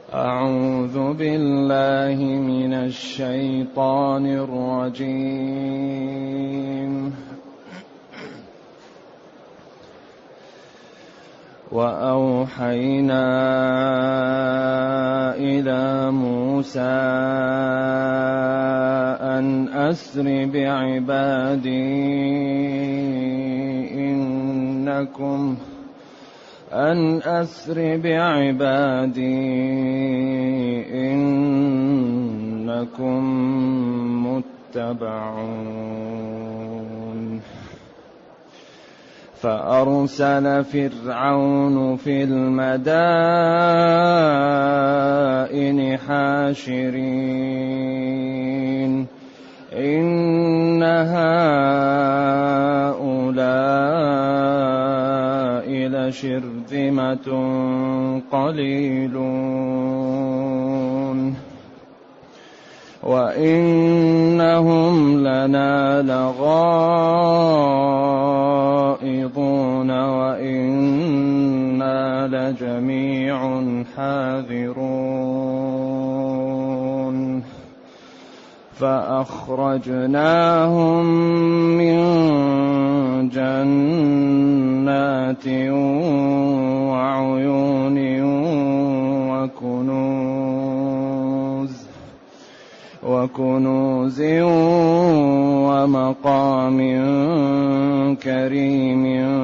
أعوذ بالله من الشيطان الرجيم. وأوحينا إلى موسى أن أسر بعبادي إنكم متبعون. فأرسل فرعون في المدائن حاشرين إن هؤلاء لشرذمة قليلون وإنهم لنا لغائظون وإنا لجميع حاذرون. فأخرجناهم من جنات وعيون وكنوز ومقام كريم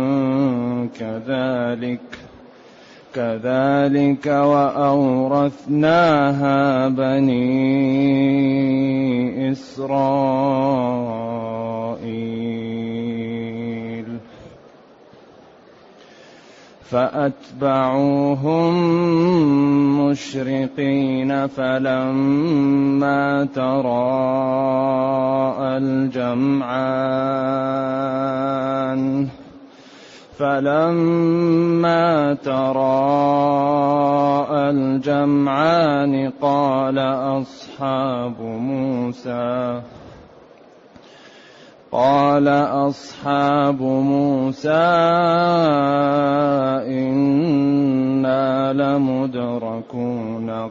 كذلك وأورثناها بني إسرائيل. فأتبعوهم مشرقين فلما تراءى الجمعان قال أصحاب موسى إنا لمدركون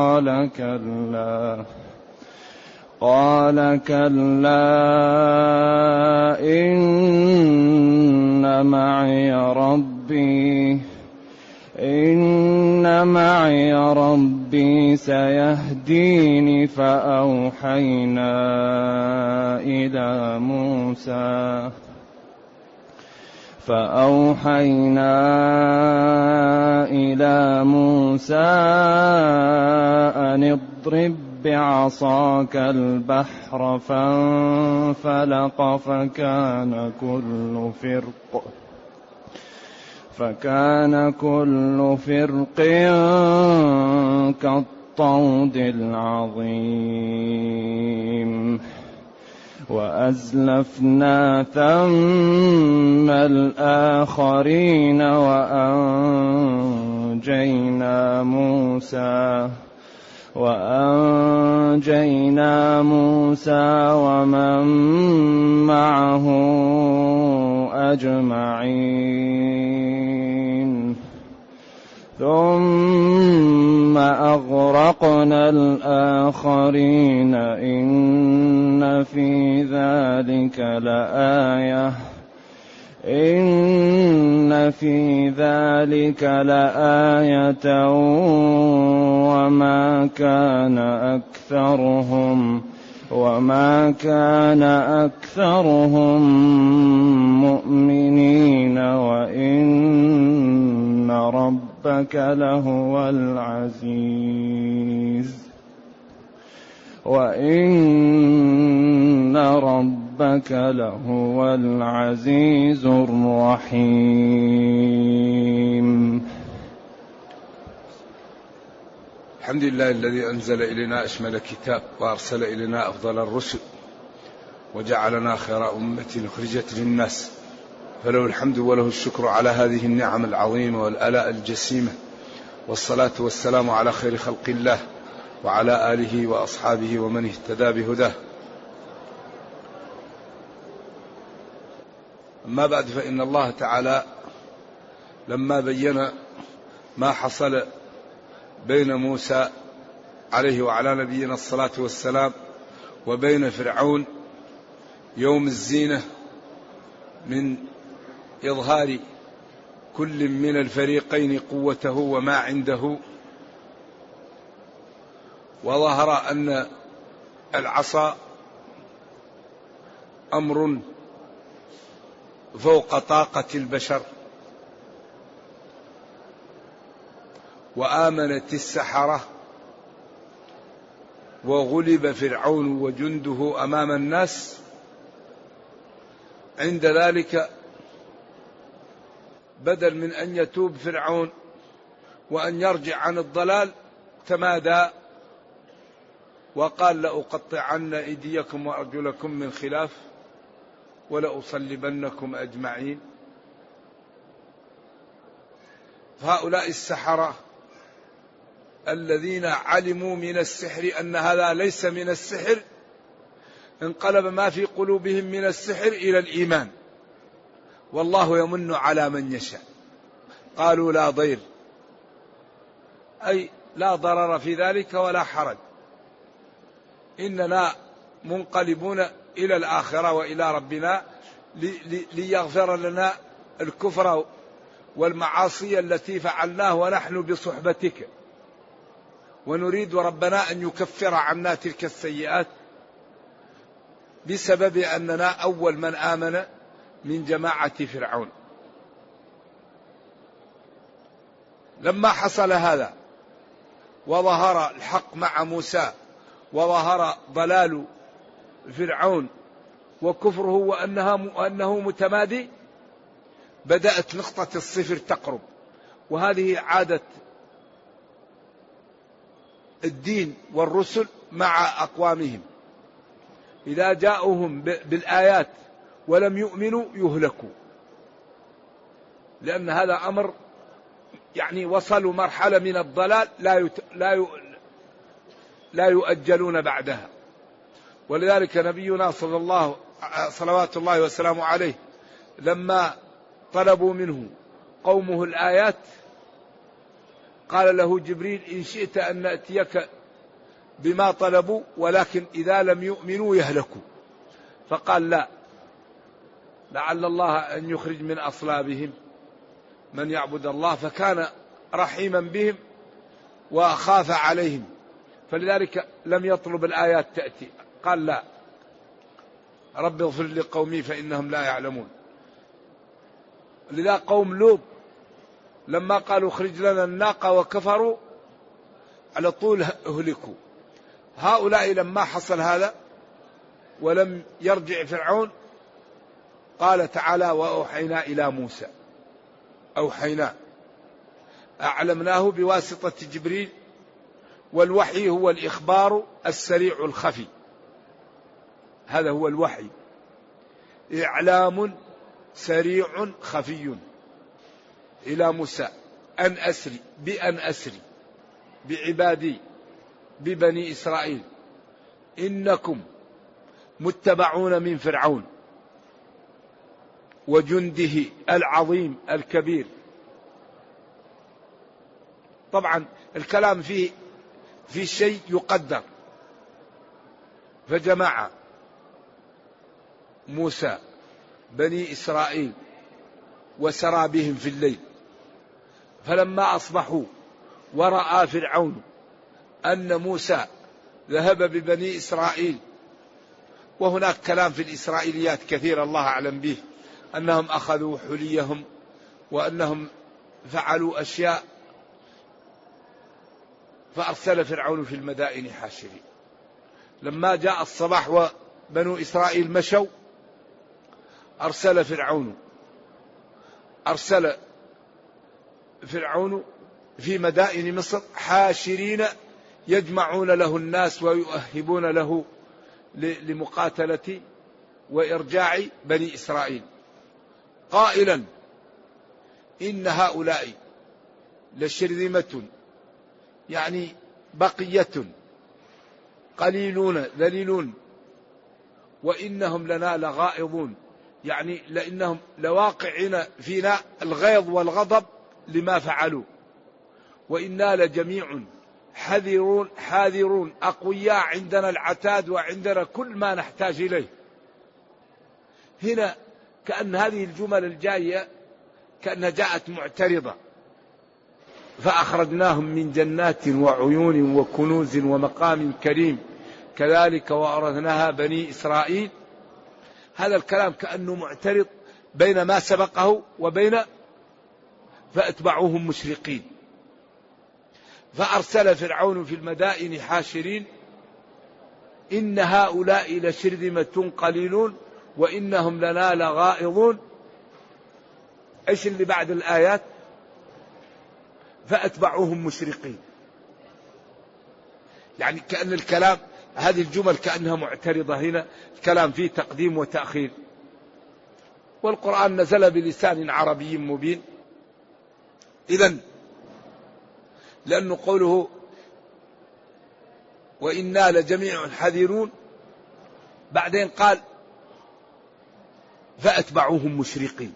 قال كلا إن معي ربي سيهدين. فأوحينا إلى موسى أن اضرب بعصاك البحر فانفلق فكان كل فرق كالطود العظيم. وأزلفنا ثم الآخرين وأنجينا موسى ومن معه أجمعين. ثم أغرقنا الآخرين إن في ذلك لآية وما كان أكثرهم مؤمنين وإن ربك لهو العزيز الرحيم. الحمد لله الذي أنزل إلينا أشمل كتاب وأرسل إلينا أفضل الرسل وجعلنا خير أمة أخرجت للناس، فله الحمد وله الشكر على هذه النعم العظيمة والآلاء الجسيمة، والصلاة والسلام على خير خلق الله وعلى آله وأصحابه ومن اهتدى بهداه. أما بعد، فإن الله تعالى لما بين ما حصل بين موسى عليه وعلى نبينا الصلاة والسلام وبين فرعون يوم الزينة من إظهار كل من الفريقين قوته وما عنده، وظهر أن العصا أمر فوق طاقة البشر، وآمنت السحرة وغلب فرعون وجنده أمام الناس. عند ذلك بدل من أن يتوب فرعون وأن يرجع عن الضلال تمادى وقال لأقطعن أيديكم وأرجلكم من خلاف ولأصلبنكم أجمعين. فهؤلاء السحرة الذين علموا من السحر أن هذا ليس من السحر انقلب ما في قلوبهم من السحر إلى الإيمان، والله يمن على من يشاء. قالوا لا ضير، أي لا ضرر في ذلك ولا حرج، إننا منقلبون إلى الآخرة وإلى ربنا ليغفر لنا الكفر والمعاصي التي فعلناه ونحن بصحبتك، ونريد ربنا أن يكفر عنا تلك السيئات بسبب أننا أول من آمن من جماعة فرعون. لما حصل هذا وظهر الحق مع موسى وظهر ضلال فرعون وكفره وأنه متمادي، بدأت نقطة الصفر تقرب، وهذه عادة الدين والرسل مع أقوامهم، إذا جاءوهم بالآيات ولم يؤمنوا يهلكوا، لأن هذا أمر يعني وصلوا مرحلة من الضلال لا يؤجلون بعدها. ولذلك نبينا صلوات الله وسلامه عليه لما طلبوا منه قومه الآيات قال له جبريل إن شئت أن نأتيك بما طلبوا ولكن إذا لم يؤمنوا يهلكوا، فقال لا، لعل الله أن يخرج من أصلابهم من يعبد الله، فكان رحيما بهم وخاف عليهم، فلذلك لم يطلب الآيات تأتي، قال لا، رب اغفر لقومي فإنهم لا يعلمون. لذا قوم لوط لما قالوا اخرج لنا الناقة وكفروا على طول اهلكوا. هؤلاء لما حصل هذا ولم يرجع فرعون قال تعالى وأوحينا إلى موسى، أوحينا أعلمناه بواسطة جبريل، والوحي هو الإخبار السريع الخفي، هذا هو الوحي، إعلام سريع خفي إلى موسى بأن أسري بعبادي ببني إسرائيل إنكم متبعون من فرعون وجنده العظيم الكبير. طبعا الكلام في شيء يقدر، فجمع موسى بني إسرائيل وسرى بهم في الليل، فلما أصبحوا ورأى فرعون أن موسى ذهب ببني إسرائيل، وهناك كلام في الإسرائيليات كثير الله أعلم به، أنهم أخذوا حليهم وأنهم فعلوا أشياء، فأرسل فرعون في المدائن حاشرين. لما جاء الصباح وبنو إسرائيل مشوا أرسل فرعون في مدائن مصر حاشرين يجمعون له الناس ويؤهبون له لمقاتلة وإرجاع بني إسرائيل، قائلا إن هؤلاء لشرذمة، يعني بقية قليلون ذليلون، وإنهم لنا لغائظون، يعني لأنهم لواقعين فينا الغيظ والغضب لما فعلوا، وإنا لجميع حاذرون أقوياء، عندنا العتاد وعندنا كل ما نحتاج إليه. هنا كأن هذه الجمل الجاية كأنها جاءت معترضة. فأخرجناهم من جنات وعيون وكنوز ومقام كريم كذلك وأورثناها بني إسرائيل. هذا الكلام كأنه معترض بين ما سبقه وبين فأتبعوهم مشرقين. فأرسل فرعون في المدائن حاشرين إن هؤلاء لشرذمة قليلون وإنهم لنا لغائظون. إيش اللي بعد الآيات؟ فأتبعوهم مشرقين. يعني كأن الكلام، هذه الجمل كأنها معترضة. هنا الكلام فيه تقديم وتأخير. والقرآن نزل بلسان عربي مبين. إذن لأنه قوله وإنا لجميع حذرون، بعدين قال فأتبعوهم مشرقين،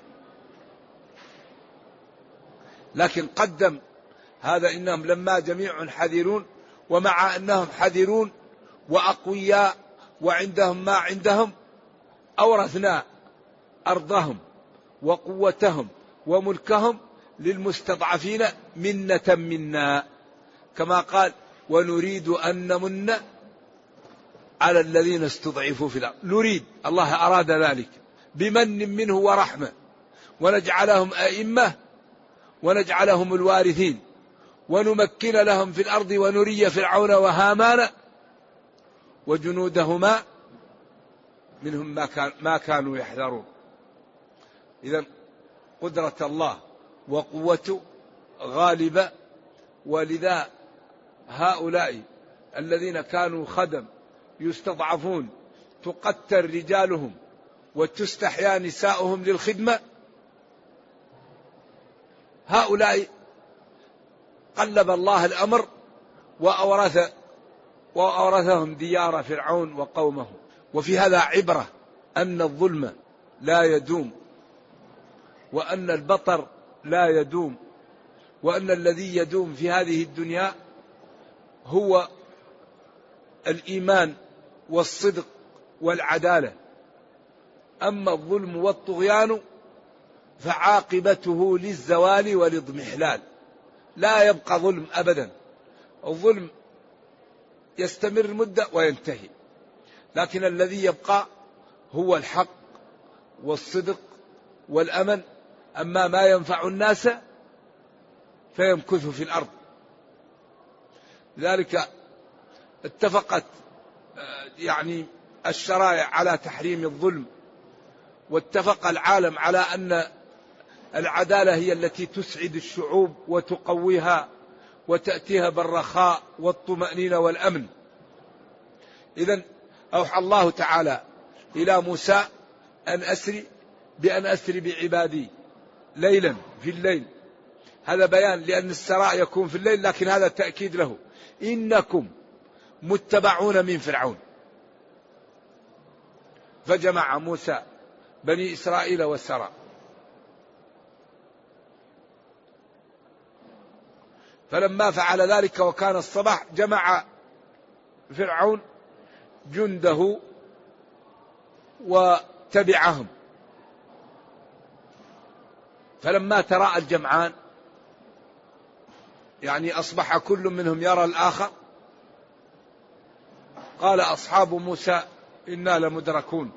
لكن قدم هذا إنهم لما جميع حذرون، ومع أنهم حذرون وأقوياء وعندهم ما عندهم أورثنا أرضهم وقوتهم وملكهم للمستضعفين منة منا، كما قال ونريد أن نمن على الذين استضعفوا في الأرض. نريد، الله أراد ذلك بمن منه ورحمة، ونجعلهم أئمة ونجعلهم الوارثين ونمكن لهم في الأرض ونري فرعون وهامان وجنودهما منهم ما كانوا يحذرون. إذن قدرة الله وقوته غالبة، ولذا هؤلاء الذين كانوا خدم يستضعفون تقتل رجالهم وتستحيا نساؤهم للخدمة، هؤلاء قلب الله الأمر وأورثهم ديار فرعون وقومه. وفي هذا عبرة أن الظلم لا يدوم، وأن البطر لا يدوم، وأن الذي يدوم في هذه الدنيا هو الإيمان والصدق والعدالة. أما الظلم والطغيان فعاقبته للزوال والاضمحلال، لا يبقى ظلم أبدا. الظلم يستمر مدة وينتهي، لكن الذي يبقى هو الحق والصدق والأمن. أما ما ينفع الناس فيمكث في الأرض. لذلك اتفقت يعني الشرائع على تحريم الظلم، واتفق العالم على أن العدالة هي التي تسعد الشعوب وتقويها وتأتيها بالرخاء والطمأنينة والأمن. إذن أوحى الله تعالى إلى موسى بأن أسري بعبادي ليلا في الليل. هذا بيان لأن السراء يكون في الليل، لكن هذا تأكيد له إنكم متبعون من فرعون. فجمع موسى بني إسرائيل وسرى. فلما فعل ذلك وكان الصباح جمع فرعون جنده وتبعهم. فلما تراءى الجمعان يعني أصبح كل منهم يرى الآخر، قال أصحاب موسى إنا لمدركون،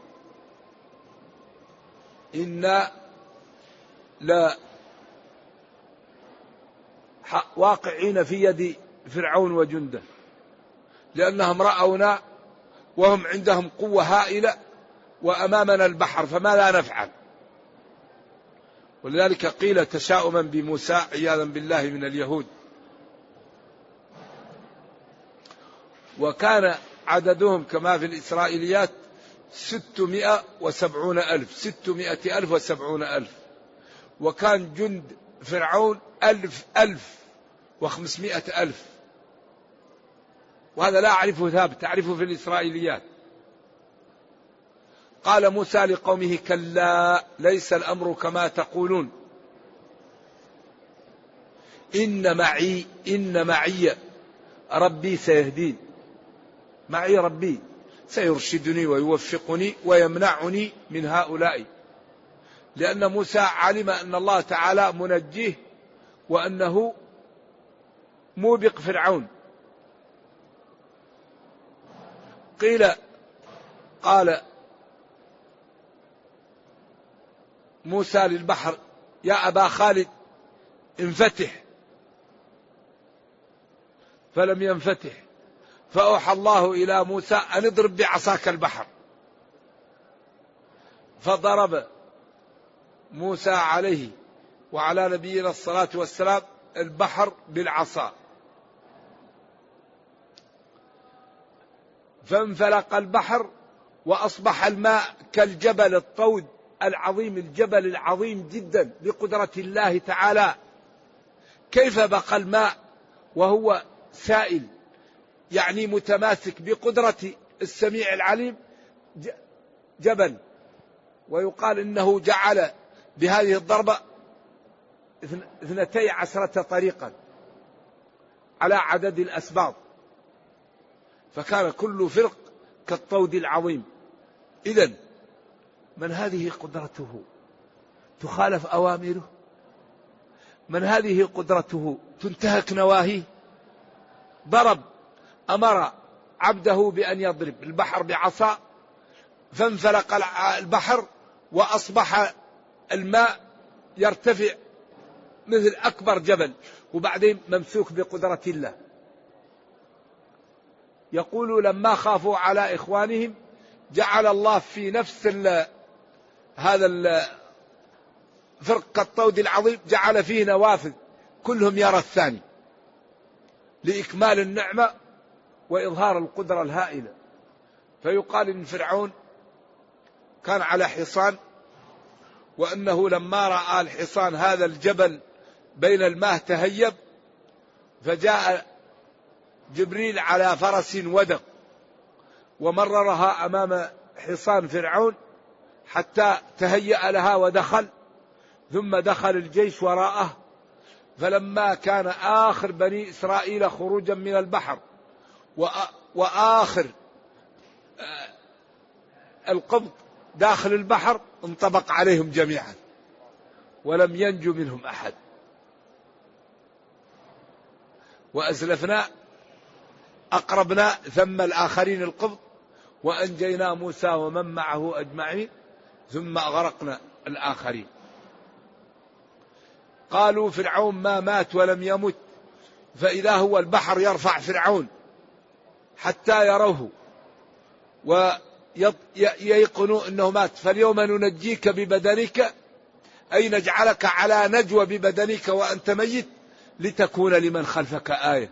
إنا واقعين في يد فرعون وجنده، لأنهم رأونا وهم عندهم قوة هائلة وأمامنا البحر، فما لا نفعل. ولذلك قيل تشاؤما بموسى عياذا بالله من اليهود. وكان عددهم كما في الإسرائيليات 670,000 وكان جند فرعون 1,500,000. وهذا لا أعرفه ثابت، أعرفه في الإسرائيليات. قال موسى لقومه كلا ليس الأمر كما تقولون إن معي ربي سيهدين. معي ربي سيرشدني ويوفقني ويمنعني من هؤلاء، لأن موسى علم أن الله تعالى منجيه وأنه موبق فرعون. قال موسى للبحر يا أبا خالد انفتح، فلم ينفتح، فأوحى الله إلى موسى أن اضرب بعصاك البحر، فضرب موسى عليه وعلى نبينا الصلاة والسلام البحر بالعصا، فانفلق البحر وأصبح الماء كالجبل الطود العظيم، الجبل العظيم جدا بقدرة الله تعالى. كيف بقى الماء وهو سائل، يعني متماسك بقدرة السميع العليم جبل؟ ويقال إنه جعل بهذه الضربة 12 طريقا على عدد الأسباط، فكان كل فرق كالطود العظيم. إذن من هذه قدرته تخالف أوامره؟ من هذه قدرته تنتهك نواهيه؟ أمر عبده بأن يضرب البحر بعصا، فانفلق البحر وأصبح الماء يرتفع مثل أكبر جبل، وبعدين ممسوك بقدرة الله. يقول لما خافوا على إخوانهم جعل الله في نفس هذا فرق الطود العظيم جعل فيه نوافذ كلهم يرى الثاني لإكمال النعمة وإظهار القدرة الهائلة. فيقال إن فرعون كان على حصان، وأنه لما رأى الحصان هذا الجبل بين الماء تهيب، فجاء جبريل على فرس ودق ومررها أمام حصان فرعون حتى تهيأ لها ودخل، ثم دخل الجيش وراءه. فلما كان آخر بني إسرائيل خروجا من البحر وآخر القبط داخل البحر، انطبق عليهم جميعا ولم ينجو منهم أحد. وأزلفنا أقربنا ثم الآخرين القبط وأنجينا موسى ومن معه أجمعين ثم أغرقنا الآخرين. قالوا فرعون ما مات ولم يمت، فإذا هو البحر يرفع فرعون حتى يروه وييقنوا أنه مات. فاليوم ننجيك ببدنك، أي نجعلك على نجوى ببدنك وأنت ميت لتكون لمن خلفك آية.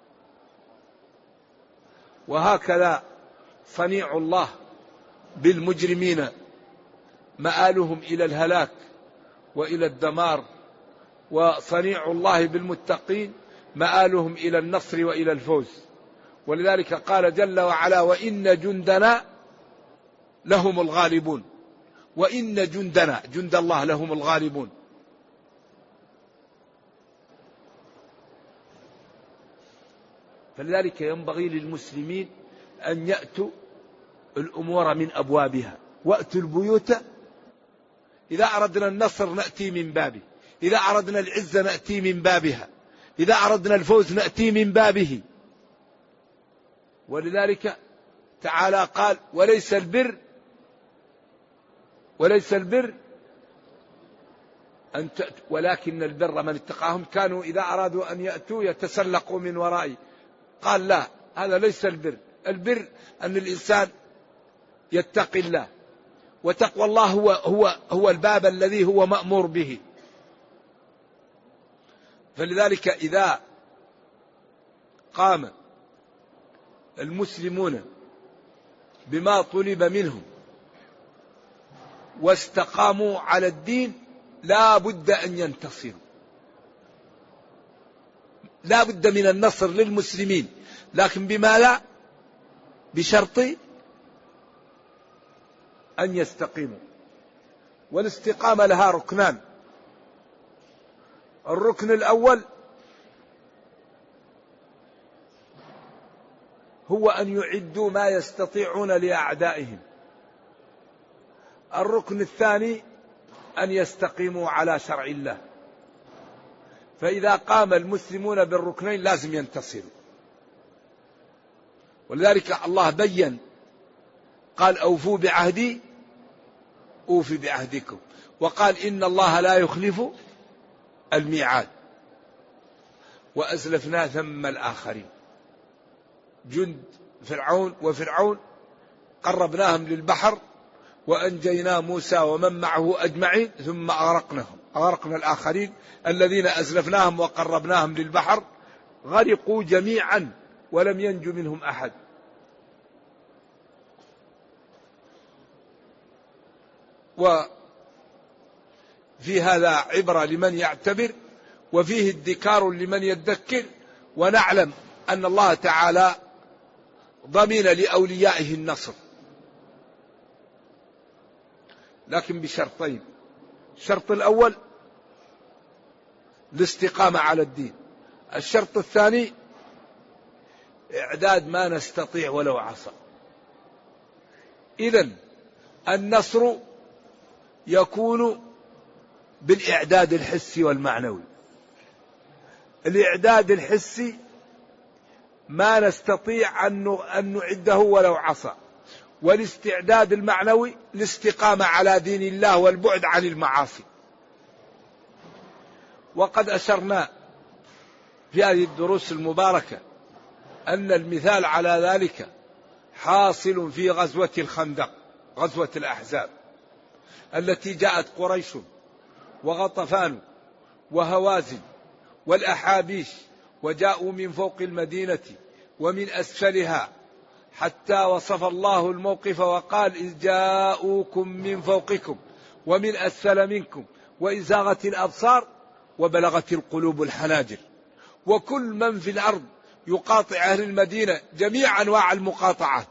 وهكذا صنيع الله بالمجرمين مآلهم إلى الهلاك وإلى الدمار، وصنيع الله بالمتقين مآلهم إلى النصر وإلى الفوز. ولذلك قال جل وعلا وإن جندنا لهم الغالبون. وإن جندنا جند الله لهم الغالبون. فلذلك ينبغي للمسلمين أن يأتوا الأمور من أبوابها، وأتوا البيوت إذا أردنا النصر نأتي من بابه، إذا أردنا العزة نأتي من بابها، إذا أردنا الفوز نأتي من بابه. ولذلك تعالى قال وليس البر ولكن البر من اتقاهم كانوا إذا أرادوا أن يأتوا يتسلقوا من ورائي. قال لا، هذا ليس البر. البر أن الإنسان يتقي الله، وتقوى الله هو الباب الذي هو مأمور به. فلذلك إذا قام المسلمون بما طلب منهم واستقاموا على الدين لا بد أن ينتصروا، لا بد من النصر للمسلمين، لكن بما لا، بشرط أن يستقيموا. والاستقامة لها ركنان. الركن الأول هو أن يعدوا ما يستطيعون لأعدائهم. الركن الثاني أن يستقيموا على شرع الله، فإذا قام المسلمون بالركنين لازم ينتصروا. ولذلك الله بين قال أوفوا بعهدي أوفي بعهدكم، وقال إن الله لا يخلف الميعاد. وأزلفنا ثم الآخرين، جند فرعون قربناهم للبحر وأنجينا موسى ومن معه أجمعين ثم أغرقنا الآخرين الذين أزلفناهم وقربناهم للبحر غرقوا جميعا ولم ينجو منهم أحد. وفي هذا عبرة لمن يعتبر، وفيه ادكار لمن يدكر، ونعلم أن الله تعالى ضمن لأوليائه النصر، لكن بشرطين. الشرط الأول الاستقامة على الدين، الشرط الثاني إعداد ما نستطيع ولو عصى. إذن النصر يكون بالإعداد الحسي والمعنوي. الإعداد الحسي ما نستطيع أن نعده ولو عصى، والاستعداد المعنوي الاستقامة على دين الله والبعد عن المعاصي. وقد أشرنا في هذه الدروس المباركة أن المثال على ذلك حاصل في غزوة الخندق، غزوة الأحزاب التي جاءت قريش وغطفان وهوازن والأحابيش وجاءوا من فوق المدينة ومن أسفلها، حتى وصف الله الموقف وقال إذ جاءوكم من فوقكم ومن أسفل منكم وإذ زاغت الأبصار وبلغت القلوب الحناجر. وكل من في الأرض يقاطع أهل المدينة جميع أنواع المقاطعات،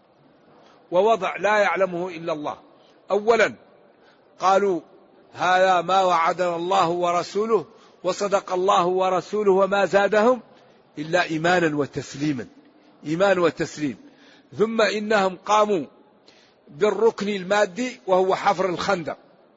ووضع لا يعلمه إلا الله. أولا قالوا هذا ما وعدنا الله ورسوله وصدق الله ورسوله وما زادهم إلا إيمانا وتسليما، إيمان وتسليم. ثم إنهم قاموا بالركن المادي وهو حفر الخندق،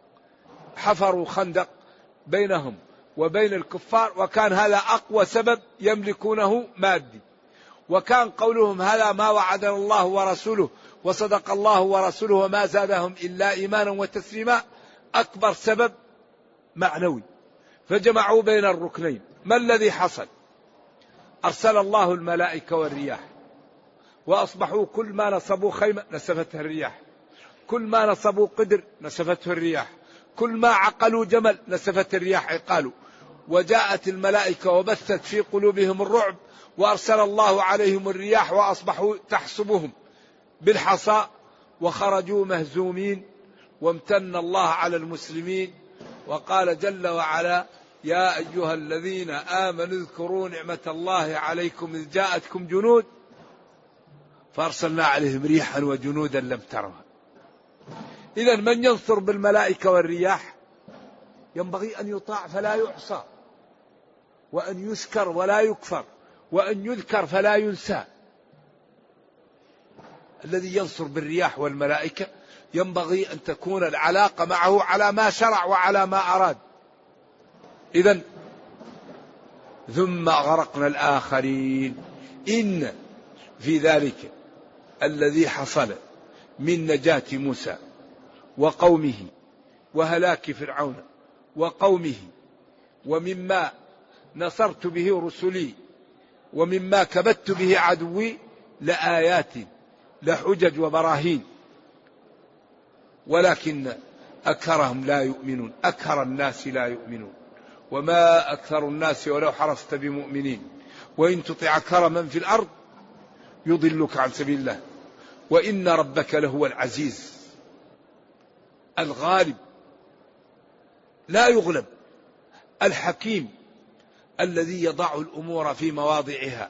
حفروا خندق بينهم وبين الكفار، وكان هذا أقوى سبب يملكونه مادي. وكان قولهم هذا ما وعدنا الله ورسوله وصدق الله ورسوله وما زادهم إلا إيمانا وتسليما أكبر سبب معنوي. فجمعوا بين الركنين. ما الذي حصل؟ أرسل الله الملائكة والرياح، وأصبحوا كل ما نصبوا خيمة نسفته الرياح، كل ما نصبوا قدر نسفته الرياح، كل ما عقلوا جمل نسفت الرياح عقاله. وجاءت الملائكة وبثت في قلوبهم الرعب، وأرسل الله عليهم الرياح وأصبحوا تحسبهم بالحصى وخرجوا مهزومين. وامتن الله على المسلمين وقال جل وعلا يا أيها الذين آمنوا اذكروا نعمة الله عليكم إذ جاءتكم جنود فأرسلنا عليهم ريحا وجنودا لم ترها. إذن من ينصر بالملائكة والرياح ينبغي أن يطاع فلا يعصى، وأن يشكر ولا يكفر، وأن يذكر فلا ينسى. الذي ينصر بالرياح والملائكة ينبغي أن تكون العلاقة معه على ما شرع وعلى ما أراد. إذن ثم غرقنا الآخرين. إن في ذلك الذي حصل من نجاة موسى وقومه وهلاك فرعون وقومه، ومما نصرت به رسلي ومما كبت به عدوي لآيات لحجج وبراهين، ولكن أكثرهم لا يؤمنون. أكثر الناس لا يؤمنون، وما أكثر الناس ولو حرصت بمؤمنين، وإن تطع أكثر من في الأرض يضلك عن سبيل الله، وإن ربك لهو العزيز الغالب لا يغلب، الحكيم الذي يضع الأمور في مواضعها.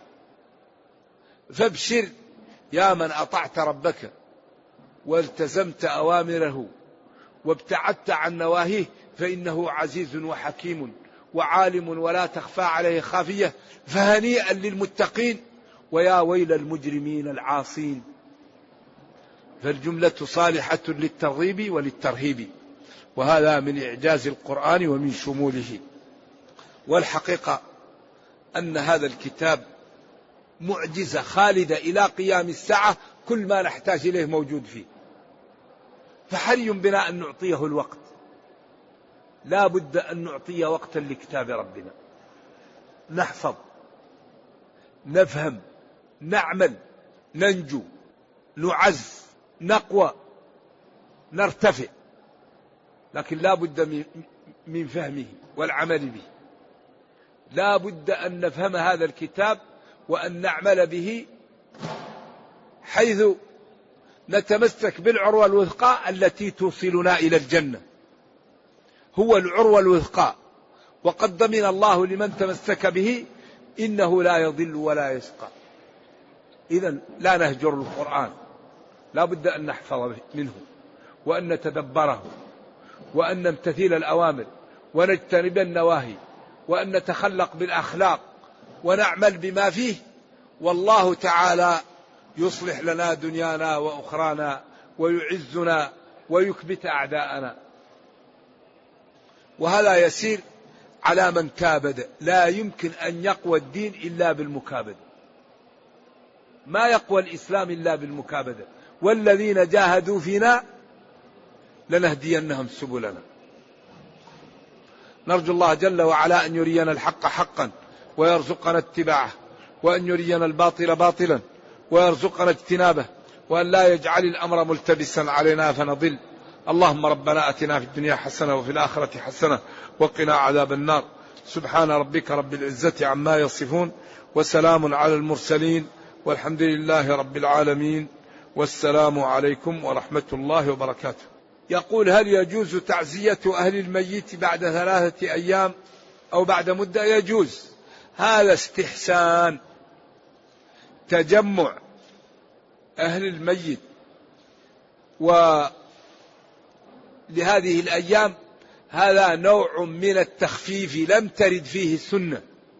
فابشر يا من أطعت ربك والتزمت أوامره وابتعدت عن نواهيه، فإنه عزيز وحكيم وعالم ولا تخفى عليه خافية. فهنيئا للمتقين ويا ويل المجرمين العاصين. فالجملة صالحة للترغيب وللترهيب، وهذا من إعجاز القرآن ومن شموله. والحقيقة أن هذا الكتاب معجزة خالدة إلى قيام الساعة، كل ما نحتاج إليه موجود فيه، فحري بنا أن نعطيه الوقت. لا بد أن نعطي وقتا لكتاب ربنا، نحفظ، نفهم، نعمل، ننجو، نعز، نقوى، نرتفع، لكن لا بد من فهمه والعمل به. لا بد أن نفهم هذا الكتاب وأن نعمل به، حيث نتمسك بالعروة الوثقى التي توصلنا إلى الجنة. هو العروة الوثقى، وقد ضمن الله لمن تمسك به إنه لا يضل ولا يشقى. إذن لا نهجر القرآن، لا بد أن نحفظ منه وأن نتدبره وأن نمتثل الأوامر ونجتنب النواهي وأن نتخلق بالأخلاق ونعمل بما فيه، والله تعالى يصلح لنا دنيانا وأخرانا ويعزنا ويكبت أعداءنا. وهذا يسير على من كابد. لا يمكن أن يقوى الدين إلا بالمكابدة، ما يقوى الإسلام إلا بالمكابدة. والذين جاهدوا فينا لنهدينهم سبلنا. نرجو الله جل وعلا أن يرينا الحق حقا ويرزقنا اتباعه، وأن يرينا الباطل باطلا ويرزقنا اجتنابه، وأن لا يجعل الأمر ملتبسا علينا فنضل. اللهم ربنا أتنا في الدنيا حسنة وفي الآخرة حسنة وقنا عذاب النار. سبحان ربك رب العزة عما يصفون، وسلام على المرسلين، والحمد لله رب العالمين، والسلام عليكم ورحمة الله وبركاته. يقول: هل يجوز تعزية أهل الميت بعد 3 أيام أو بعد مدة؟ يجوز. هذا استحسان، تجمع أهل الميت ولهذه الأيام هذا نوع من التخفيف لم ترد فيه السنة،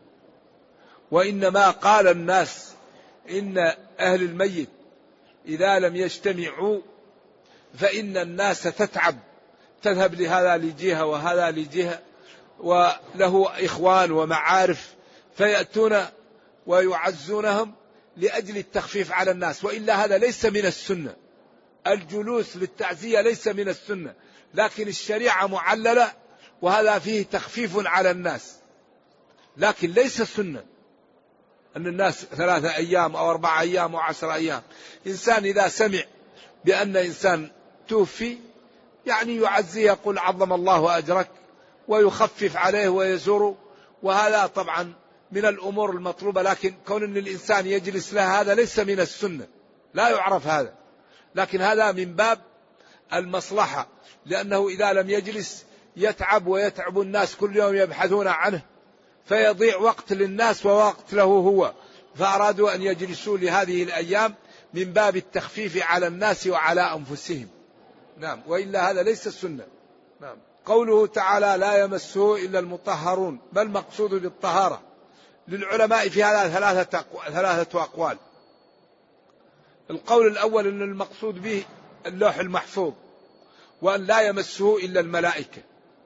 وإنما قال الناس إن أهل الميت إذا لم يجتمعوا فإن الناس تتعب، تذهب لهذا لجهة وهذا لجهة، وله إخوان ومعارف فيأتون ويعزونهم لأجل التخفيف على الناس، وإلا هذا ليس من السنة. الجلوس للتعزية ليس من السنة، لكن الشريعة معللة وهذا فيه تخفيف على الناس، لكن ليس السنة أن الناس 3 أيام أو 4 أيام أو 10 أيام. إنسان إذا سمع بأن إنسان توفي يعني يعزي، يقول عظم الله أجرك، ويخفف عليه ويزوره، وهذا طبعا من الأمور المطلوبة. لكن كون أن الإنسان يجلس له هذا ليس من السنة، لا يعرف هذا، لكن هذا من باب المصلحة، لأنه إذا لم يجلس يتعب ويتعب الناس كل يوم يبحثون عنه، فيضيع وقت للناس ووقت له هو، فأرادوا أن يجلسوا لهذه الأيام من باب التخفيف على الناس وعلى أنفسهم. نعم، وإلا هذا ليس السنة. نعم. قوله تعالى: لا يمسه إلا المطهرون، ما المقصود بالطهارة؟ للعلماء في هذا 3 أقوال. القول الأول أن المقصود به اللوح المحفوظ، وأن لا يمسه إلا الملائكة،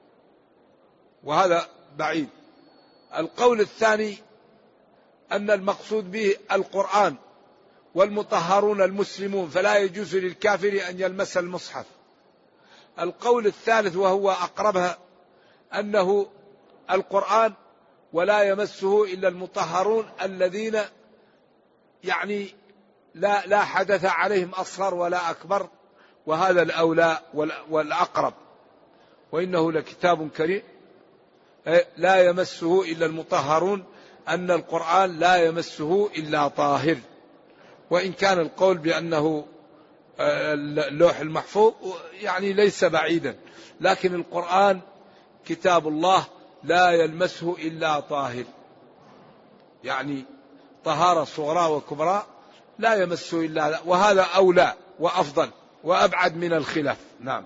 وهذا بعيد. القول الثاني أن المقصود به القرآن والمطهرون المسلمون، فلا يجوز للكافر أن يلمس المصحف. القول الثالث وهو أقربها أنه القرآن ولا يمسه إلا المطهرون الذين يعني لا حدث عليهم أصغر ولا أكبر، وهذا الأولى والأقرب. وإنه لكتاب كريم لا يمسه إلا المطهرون، أن القرآن لا يمسه إلا طاهر. وإن كان القول بأنه اللوح المحفوظ يعني ليس بعيدا، لكن القرآن كتاب الله لا يلمسه إلا طاهر، يعني طهارة صغرى وكبرى لا يمسه إلا، وهذا أولى وأفضل وأبعد من الخلاف. نعم.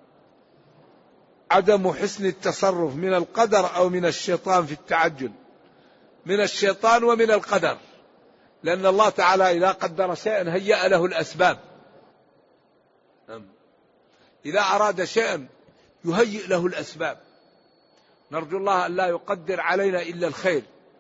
عدم حسن التصرف من القدر أو من الشيطان في التعجل؟ من الشيطان ومن القدر، لأن الله تعالى إذا قدر شيئا هيأ له الأسباب. إذا أراد شيئا يهيئ له الأسباب. نرجو الله أن لا يقدر علينا إلا الخير.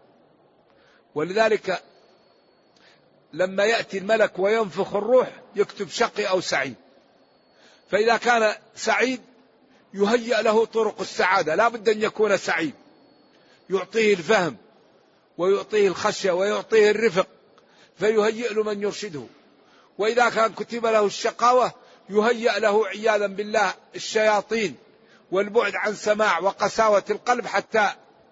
ولذلك لما يأتي الملك وينفخ الروح يكتب شقي أو سعيد. فإذا كان سعيد يهيأ له طرق السعادة، لا بد أن يكون سعيد، يعطيه الفهم ويعطيه الخشية ويعطيه الرفق فيهيئ له من يرشده. وإذا كان كتب له الشقاوة يهيأ له عياذا بالله الشياطين والبعد عن سماع وقساوة القلب حتى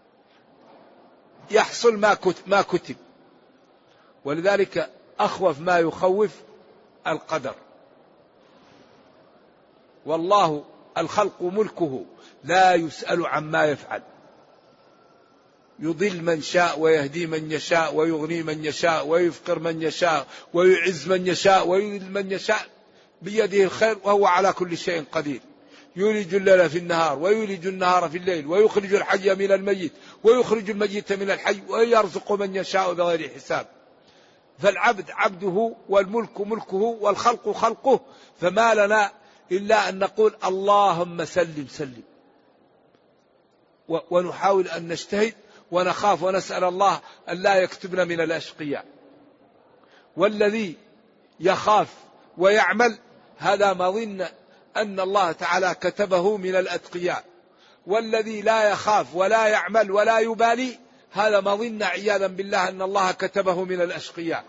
يحصل ما كتب. ولذلك أخوف ما يخوف القدر. والله الخلق ملكه لا يسأل عما يفعل، يضل من شاء ويهدي من يشاء ويغني من يشاء ويفقر من يشاء ويعز من يشاء ويذل من يشاء بيده الخير وهو على كل شيء قدير. يولج الليل في النهار ويولج النهار في الليل ويخرج الحي من الميت ويخرج الميت من الحي ويرزق من يشاء بغير حساب. فالعبد عبده والملك ملكه والخلق خلقه، فما لنا إلا أن نقول اللهم سلم سلم، ونحاول أن نجتهد ونخاف ونسأل الله أن لا يكتبنا من الأشقياء. والذي يخاف ويعمل هذا مظن أن الله تعالى كتبه من الأتقياء، والذي لا يخاف ولا يعمل ولا يبالي هذا مظن عياذا بالله أن الله كتبه من الأشقياء.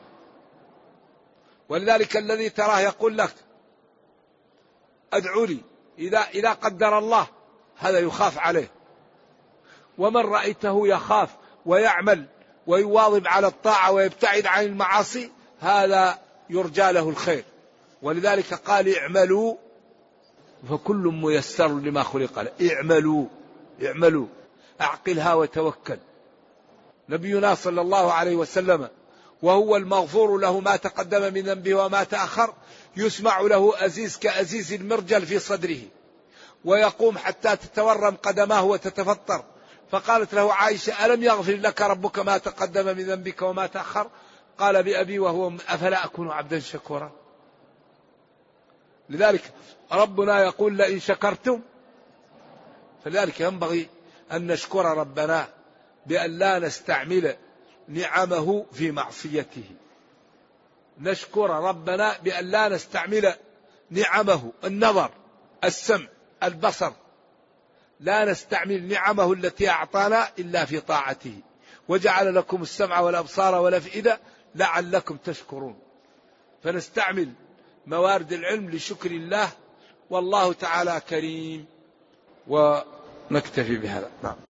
ولذلك الذي تراه يقول لك أدعو لي إذا قدر الله، هذا يخاف عليه. ومن رأيته يخاف ويعمل ويواظب على الطاعة ويبتعد عن المعاصي هذا يرجى له الخير. ولذلك قال اعملوا فكل ميسر لما خلق له. اعملوا أعقلها وتوكل. نبينا صلى الله عليه وسلم وهو المغفور له ما تقدم من ذنبه وما تأخر يسمع له أزيز كأزيز المرجل في صدره، ويقوم حتى تتورم قدماه وتتفطر. فقالت له عائشة ألم يغفر لك ربك ما تقدم من ذنبك وما تأخر؟ قال بأبي وهو أفلا أكون عبدا شكورا. لذلك ربنا يقول لئن شكرتم. فلذلك ينبغي أن نشكر ربنا بأن لا نستعمل نعمه في معصيته. نشكر ربنا بأن لا نستعمل نعمه النظر السمع البصر، لا نستعمل نعمه التي أعطانا إلا في طاعته. وجعل لكم السمع والأبصار والأفئدة لعلكم تشكرون. فنستعمل موارد العلم لشكر الله، والله تعالى كريم. ونكتفي بهذا. نعم.